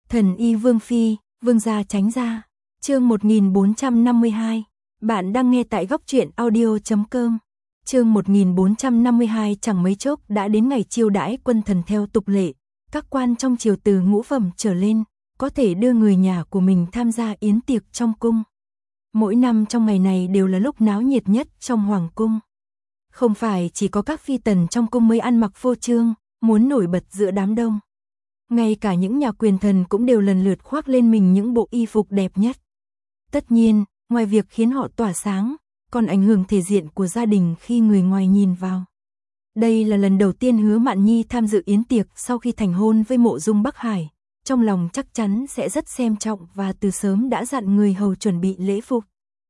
Thần y Vương Phi, Vương gia tránh ra. Chương 1452. Bạn đang nghe tại góc truyện audio.com. Chương 1452 chẳng mấy chốc đã đến ngày chiêu đãi quân thần theo tục lệ. Các quan trong triều từ ngũ phẩm trở lên, có thể đưa người nhà của mình tham gia yến tiệc trong cung. Mỗi năm trong ngày này đều là lúc náo nhiệt nhất trong hoàng cung. Không phải chỉ có các phi tần trong cung mới ăn mặc phô trương, muốn nổi bật giữa đám đông. Ngay cả những nhà quyền thần cũng đều lần lượt khoác lên mình những bộ y phục đẹp nhất. Tất nhiên, ngoài việc khiến họ tỏa sáng, còn ảnh hưởng thể diện của gia đình khi người ngoài nhìn vào. Đây là lần đầu tiên Hứa Mạn Nhi tham dự yến tiệc sau khi thành hôn với Mộ Dung Bắc Hải, trong lòng chắc chắn sẽ rất xem trọng và từ sớm đã dặn người hầu chuẩn bị lễ phục.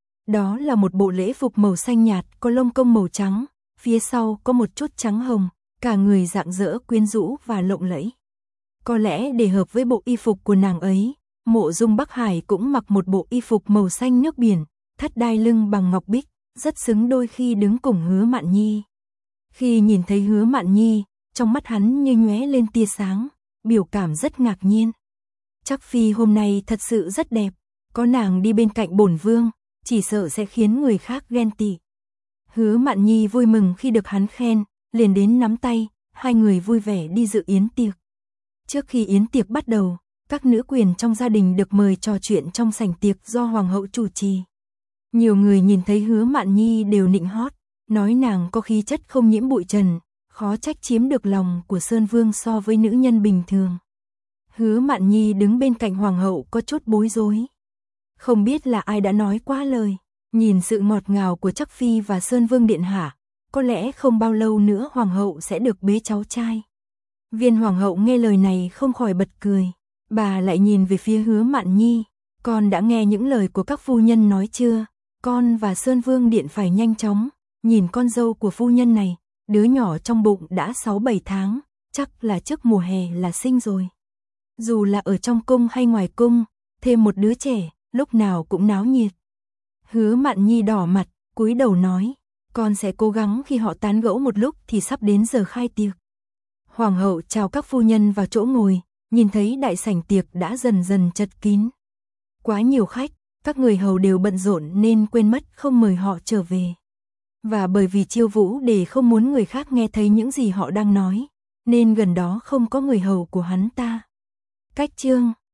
Đó là một bộ lễ phục màu xanh nhạt có lông công màu trắng, phía sau có một chút trắng hồng, cả người rạng rỡ quyến rũ và lộng lẫy. Có lẽ để hợp với bộ y phục của nàng ấy, Mộ Dung Bắc Hải cũng mặc một bộ y phục màu xanh nước biển, thắt đai lưng bằng ngọc bích, rất xứng đôi khi đứng cùng Hứa Mạn Nhi. Khi nhìn thấy Hứa Mạn Nhi, trong mắt hắn như nhoé lên tia sáng, biểu cảm rất ngạc nhiên. Chắc phi hôm nay thật sự rất đẹp, có nàng đi bên cạnh bổn vương, chỉ sợ sẽ khiến người khác ghen tị. Hứa Mạn Nhi vui mừng khi được hắn khen, liền đến nắm tay, hai người vui vẻ đi dự yến tiệc. Trước khi yến tiệc bắt đầu, các nữ quyền trong gia đình được mời trò chuyện trong sảnh tiệc do hoàng hậu chủ trì. Nhiều người nhìn thấy Hứa Mạn Nhi đều nịnh hót, nói nàng có khí chất không nhiễm bụi trần, khó trách chiếm được lòng của Sơn Vương so với nữ nhân bình thường. Hứa Mạn Nhi đứng bên cạnh hoàng hậu có chút bối rối. Không biết là ai đã nói quá lời, nhìn sự ngọt ngào của Trắc Phi và Sơn Vương điện hạ, có lẽ không bao lâu nữa hoàng hậu sẽ được bế cháu trai. Viên hoàng hậu nghe lời này không khỏi bật cười, bà lại nhìn về phía Hứa Mạn Nhi, con đã nghe những lời của các phu nhân nói chưa, con và Sơn Vương điện phải nhanh chóng, nhìn con dâu của phu nhân này, đứa nhỏ trong bụng đã 6-7 tháng, chắc là trước mùa hè là sinh rồi. Dù là ở trong cung hay ngoài cung, thêm một đứa trẻ, lúc nào cũng náo nhiệt. Hứa Mạn Nhi đỏ mặt, cúi đầu nói, con sẽ cố gắng khi họ tán gẫu một lúc thì sắp đến giờ khai tiệc. Hoàng hậu chào các phu nhân vào chỗ ngồi, nhìn thấy đại sảnh tiệc đã dần dần chật kín. Quá nhiều khách, các người hầu đều bận rộn nên quên mất không mời họ trở về. Và bởi vì Chiêu Vũ để không muốn người khác nghe thấy những gì họ đang nói, nên gần đó không có người hầu của hắn ta. Cách chương